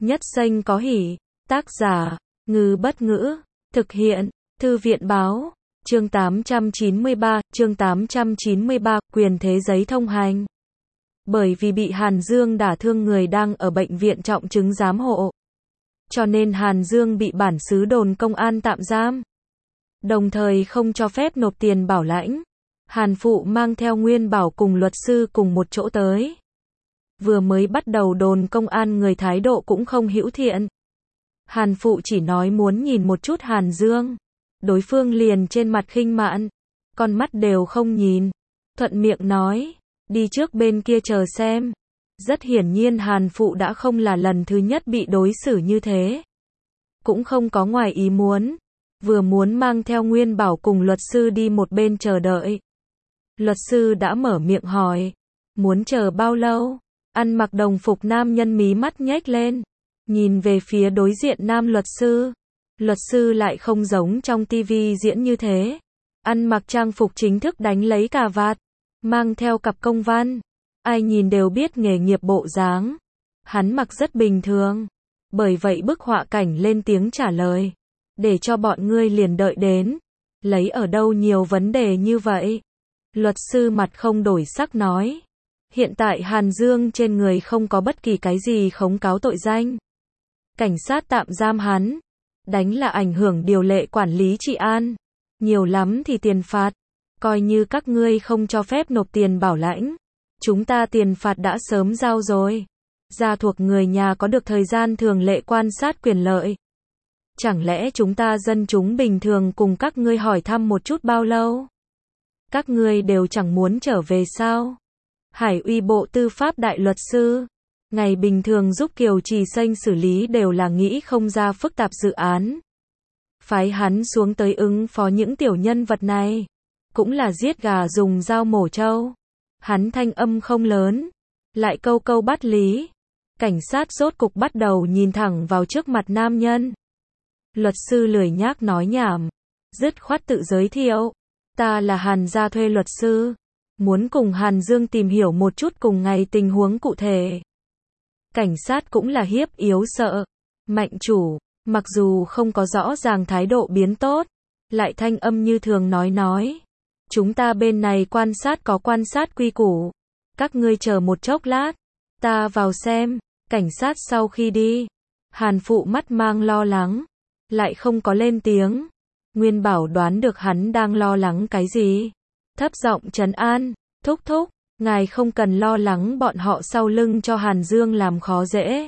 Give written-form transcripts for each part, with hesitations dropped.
Nhất Xanh có hỉ. Tác giả, Ngư Bất Ngữ. Thực hiện, Thư viện Báo. Chương 893, quyền thế giấy thông hành. Bởi vì bị Hàn Dương đả thương người đang ở bệnh viện trọng chứng giám hộ, cho nên Hàn Dương bị bản xứ đồn công an tạm giam, đồng thời không cho phép nộp tiền bảo lãnh. Hàn Phụ mang theo Nguyên Bảo cùng luật sư cùng một chỗ tới. Vừa mới bắt đầu đồn công an người thái độ cũng không hữu thiện. Hàn Phụ chỉ nói muốn nhìn một chút Hàn Dương, đối phương liền trên mặt khinh mạn, con mắt đều không nhìn, thuận miệng nói, đi trước bên kia chờ xem. Rất hiển nhiên Hàn Phụ đã không là lần thứ nhất bị đối xử như thế, cũng không có ngoài ý muốn, vừa muốn mang theo Nguyên Bảo cùng luật sư đi một bên chờ đợi. Luật sư đã mở miệng hỏi, muốn chờ bao lâu? Ăn mặc đồng phục nam nhân mí mắt nhếch lên, nhìn về phía đối diện nam luật sư. Luật sư lại không giống trong tivi diễn như thế, ăn mặc trang phục chính thức đánh lấy cà vạt, mang theo cặp công văn, ai nhìn đều biết nghề nghiệp bộ dáng. Hắn mặc rất bình thường, bởi vậy bức họa cảnh lên tiếng trả lời, để cho bọn ngươi liền đợi đến, lấy ở đâu nhiều vấn đề như vậy. Luật sư mặt không đổi sắc nói, hiện tại Hàn Dương trên người không có bất kỳ cái gì khống cáo tội danh. Cảnh sát tạm giam hắn, đánh là ảnh hưởng điều lệ quản lý trị an, nhiều lắm thì tiền phạt, coi như các ngươi không cho phép nộp tiền bảo lãnh, chúng ta tiền phạt đã sớm giao rồi. Gia thuộc người nhà có được thời gian thường lệ quan sát quyền lợi. Chẳng lẽ chúng ta dân chúng bình thường cùng các ngươi hỏi thăm một chút bao lâu? Các ngươi đều chẳng muốn trở về sao? Hải uy Bộ Tư pháp đại luật sư, ngày bình thường giúp Kiều Trì Xanh xử lý đều là nghĩ không ra phức tạp dự án. Phái hắn xuống tới ứng phó những tiểu nhân vật này, cũng là giết gà dùng dao mổ trâu. Hắn thanh âm không lớn, lại câu câu bắt lý. Cảnh sát rốt cục bắt đầu nhìn thẳng vào trước mặt nam nhân. Luật sư lười nhác nói nhảm, dứt khoát tự giới thiệu, ta là Hàn gia thuê luật sư, muốn cùng Hàn Dương tìm hiểu một chút cùng ngày tình huống cụ thể. Cảnh sát cũng là hiếp yếu sợ, mạnh chủ, mặc dù không có rõ ràng thái độ biến tốt, lại thanh âm như thường nói, chúng ta bên này quan sát có quan sát quy củ, các ngươi chờ một chốc lát, ta vào xem. Cảnh sát sau khi đi, Hàn Phụ mắt mang lo lắng, lại không có lên tiếng. Nguyên Bảo đoán được hắn đang lo lắng cái gì, thấp giọng trấn an, thúc, ngài không cần lo lắng bọn họ sau lưng cho Hàn Dương làm khó dễ.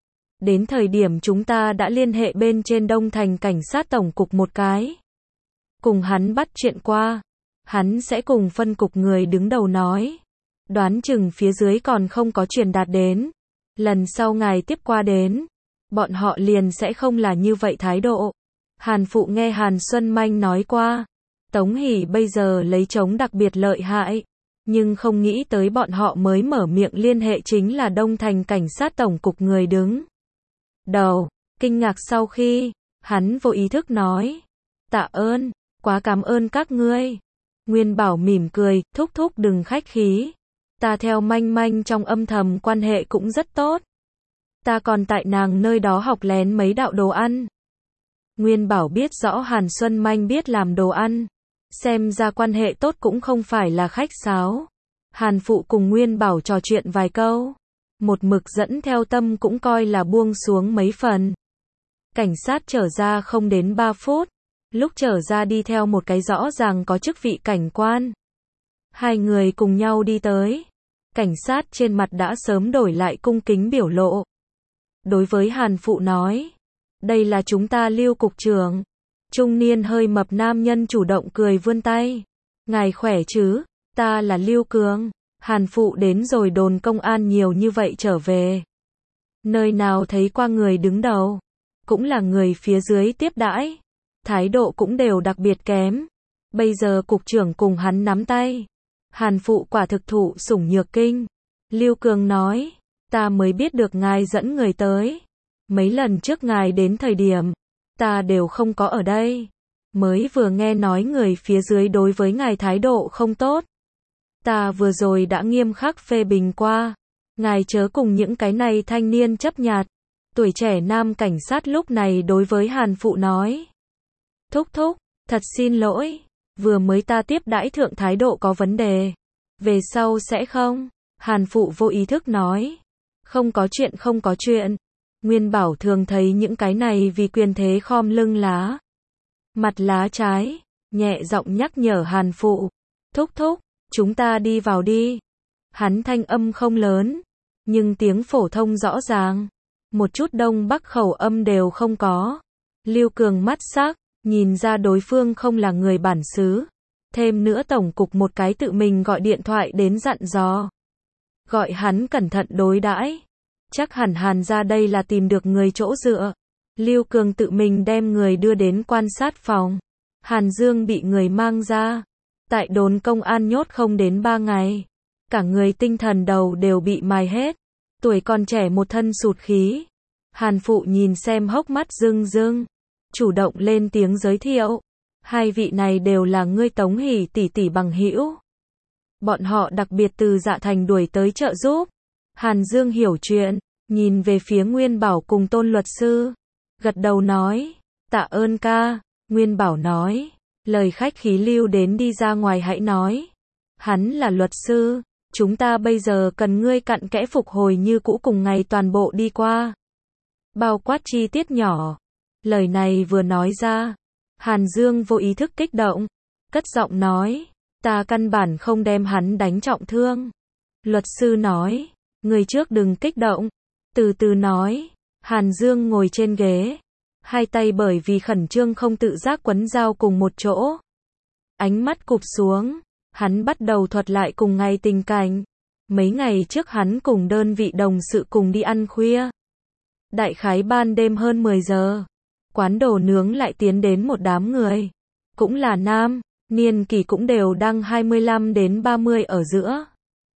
Đến thời điểm chúng ta đã liên hệ bên trên Đông Thành Cảnh sát Tổng cục một cái, cùng hắn bắt chuyện qua, hắn sẽ cùng phân cục người đứng đầu nói, đoán chừng phía dưới còn không có truyền đạt đến. Lần sau ngài tiếp qua đến, bọn họ liền sẽ không là như vậy thái độ. Hàn Phụ nghe Hàn Xuân Manh nói qua, Tống Hỷ bây giờ lấy chống đặc biệt lợi hại, nhưng không nghĩ tới bọn họ mới mở miệng liên hệ chính là Đông Thành Cảnh sát Tổng cục người đứng đầu. Kinh ngạc sau khi, hắn vô ý thức nói, tạ ơn, quá cảm ơn các ngươi. Nguyên Bảo mỉm cười, thúc đừng khách khí. Ta theo Manh trong âm thầm quan hệ cũng rất tốt. Ta còn tại nàng nơi đó học lén mấy đạo đồ ăn. Nguyên Bảo biết rõ Hàn Xuân Manh biết làm đồ ăn, xem ra quan hệ tốt cũng không phải là khách sáo. Hàn Phụ cùng Nguyên Bảo trò chuyện vài câu, một mực dẫn theo tâm cũng coi là buông xuống mấy phần. Cảnh sát trở ra không đến 3 phút, lúc trở ra đi theo một cái rõ ràng có chức vị cảnh quan. Hai người cùng nhau đi tới. Cảnh sát trên mặt đã sớm đổi lại cung kính biểu lộ. Đối với Hàn Phụ nói, đây là chúng ta Lưu cục trưởng. Trung niên hơi mập nam nhân chủ động cười vươn tay. Ngài khỏe chứ, ta là Lưu Cường. Hàn Phụ đến rồi đồn công an nhiều như vậy trở về, nơi nào thấy qua người đứng đầu, cũng là người phía dưới tiếp đãi, thái độ cũng đều đặc biệt kém. Bây giờ cục trưởng cùng hắn nắm tay, Hàn Phụ quả thực thụ sủng nhược kinh. Lưu Cường nói, ta mới biết được ngài dẫn người tới. Mấy lần trước ngài đến thời điểm, ta đều không có ở đây. Mới vừa nghe nói người phía dưới đối với ngài thái độ không tốt. Ta vừa rồi đã nghiêm khắc phê bình qua. Ngài chớ cùng những cái này thanh niên chấp nhặt. Tuổi trẻ nam cảnh sát lúc này đối với Hàn Phụ nói. Thúc thúc, thật xin lỗi, vừa mới ta tiếp đãi thượng thái độ có vấn đề. Về sau sẽ không? Hàn Phụ vô ý thức nói. Không có chuyện không có chuyện. Nguyên Bảo thường thấy những cái này vì quyền thế khom lưng lá. Mặt lá trái, nhẹ giọng nhắc nhở Hàn Phụ. Thúc thúc, chúng ta đi vào đi. Hắn thanh âm không lớn, nhưng tiếng phổ thông rõ ràng. Một chút đông bắc khẩu âm đều không có. Lưu Cường mắt sắc, nhìn ra đối phương không là người bản xứ. Thêm nữa tổng cục một cái tự mình gọi điện thoại đến dặn dò. Gọi hắn cẩn thận đối đãi. Chắc hẳn Hàn ra đây là tìm được người chỗ dựa. Lưu Cường tự mình đem người đưa đến quan sát phòng. Hàn Dương bị người mang ra. Tại đồn công an nhốt không đến 3 ngày. Cả người tinh thần đầu đều bị mài hết. Tuổi còn trẻ một thân sụt khí. Hàn Phụ nhìn xem hốc mắt rưng rưng. Chủ động lên tiếng giới thiệu. Hai vị này đều là ngươi Tống Hỷ tỷ tỷ bằng hữu. Bọn họ đặc biệt từ Dạ Thành đuổi tới trợ giúp. Hàn Dương hiểu chuyện, nhìn về phía Nguyên Bảo cùng Tôn luật sư. Gật đầu nói, tạ ơn ca. Nguyên Bảo nói, lời khách khí lưu đến đi ra ngoài hãy nói. Hắn là luật sư, chúng ta bây giờ cần ngươi cặn kẽ phục hồi như cũ cùng ngày toàn bộ đi qua. Bao quát chi tiết nhỏ. Lời này vừa nói ra, Hàn Dương vô ý thức kích động, cất giọng nói, ta căn bản không đem hắn đánh trọng thương. Luật sư nói, người trước đừng kích động, từ từ nói. Hàn Dương ngồi trên ghế, hai tay bởi vì khẩn trương không tự giác quấn dao cùng một chỗ. Ánh mắt cụp xuống, hắn bắt đầu thuật lại cùng ngày tình cảnh. Mấy ngày trước hắn cùng đơn vị đồng sự cùng đi ăn khuya. Đại khái ban đêm hơn 10 giờ. Quán đồ nướng lại tiến đến một đám người. Cũng là nam, niên kỷ cũng đều đang 25 đến 30 ở giữa.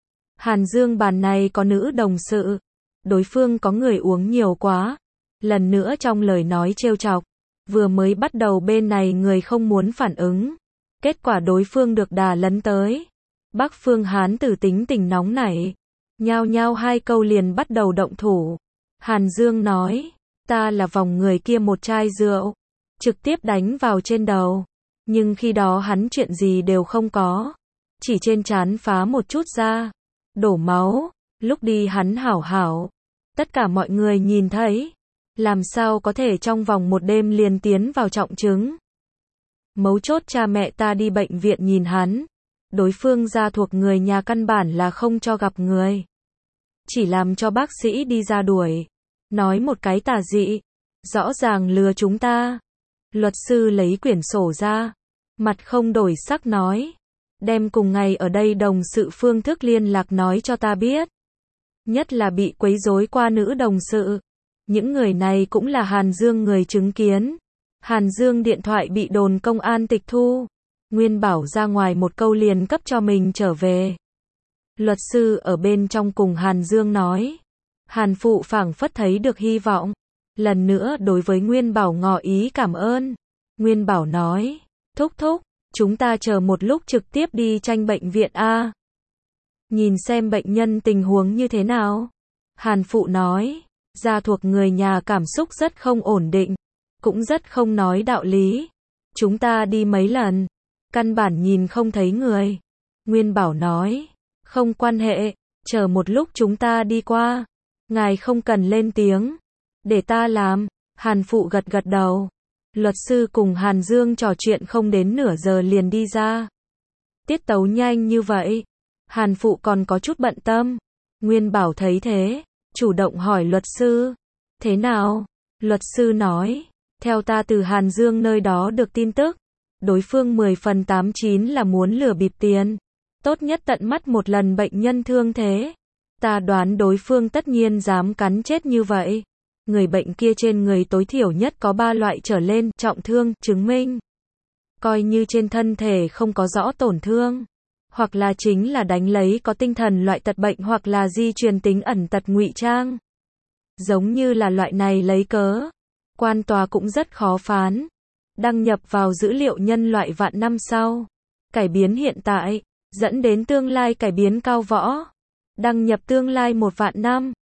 Hàn Dương bàn này có nữ đồng sự. Đối phương có người uống nhiều quá. Lần nữa trong lời nói trêu chọc. Vừa mới bắt đầu bên này người không muốn phản ứng. Kết quả đối phương được đà lấn tới. Bắc Phương Hán tử tính tình nóng nảy. Nhao nhao hai câu liền bắt đầu động thủ. Hàn Dương nói, ta là vòng người kia một chai rượu. Trực tiếp đánh vào trên đầu. Nhưng khi đó hắn chuyện gì đều không có. Chỉ trên trán phá một chút ra. Đổ máu. Lúc đi hắn hảo hảo. Tất cả mọi người nhìn thấy. Làm sao có thể trong vòng một đêm liền tiến vào trọng chứng. Mấu chốt cha mẹ ta đi bệnh viện nhìn hắn. Đối phương gia thuộc người nhà căn bản là không cho gặp người. Chỉ làm cho bác sĩ đi ra đuổi. Nói một cái tà dị. Rõ ràng lừa chúng ta. Luật sư lấy quyển sổ ra. Mặt không đổi sắc nói. Đem cùng ngày ở đây đồng sự phương thức liên lạc nói cho ta biết. Nhất là bị quấy rối qua nữ đồng sự. Những người này cũng là Hàn Dương người chứng kiến. Hàn Dương điện thoại bị đồn công an tịch thu. Nguyên Bảo ra ngoài một câu liền cấp cho mình trở về. Luật sư ở bên trong cùng Hàn Dương nói. Hàn Phụ phảng phất thấy được hy vọng. Lần nữa đối với Nguyên Bảo ngỏ ý cảm ơn. Nguyên Bảo nói, thúc thúc, chúng ta chờ một lúc trực tiếp đi tranh bệnh viện A. Nhìn xem bệnh nhân tình huống như thế nào. Hàn Phụ nói, gia thuộc người nhà cảm xúc rất không ổn định. Cũng rất không nói đạo lý. Chúng ta đi mấy lần. Căn bản nhìn không thấy người. Nguyên Bảo nói, không quan hệ, chờ một lúc chúng ta đi qua. Ngài không cần lên tiếng. Để ta làm. Hàn Phụ gật gật đầu. Luật sư cùng Hàn Dương trò chuyện không đến nửa giờ liền đi ra. Tiết tấu nhanh như vậy. Hàn Phụ còn có chút bận tâm. Nguyên Bảo thấy thế, chủ động hỏi luật sư. Thế nào? Luật sư nói, theo ta từ Hàn Dương nơi đó được tin tức. Đối phương 10 phần 89 là muốn lừa bịp tiền. Tốt nhất tận mắt một lần bệnh nhân thương thế. Ta đoán đối phương tất nhiên dám cắn chết như vậy. Người bệnh kia trên người tối thiểu nhất có 3 loại trở lên trọng thương, chứng minh. Coi như trên thân thể không có rõ tổn thương. Hoặc là chính là đánh lấy có tinh thần loại tật bệnh hoặc là di truyền tính ẩn tật ngụy trang. Giống như là loại này lấy cớ. Quan tòa cũng rất khó phán. Đăng nhập vào dữ liệu nhân loại vạn năm sau. Cải biến hiện tại, dẫn đến tương lai cải biến cao võ. Đăng nhập tương lai 1 vạn năm.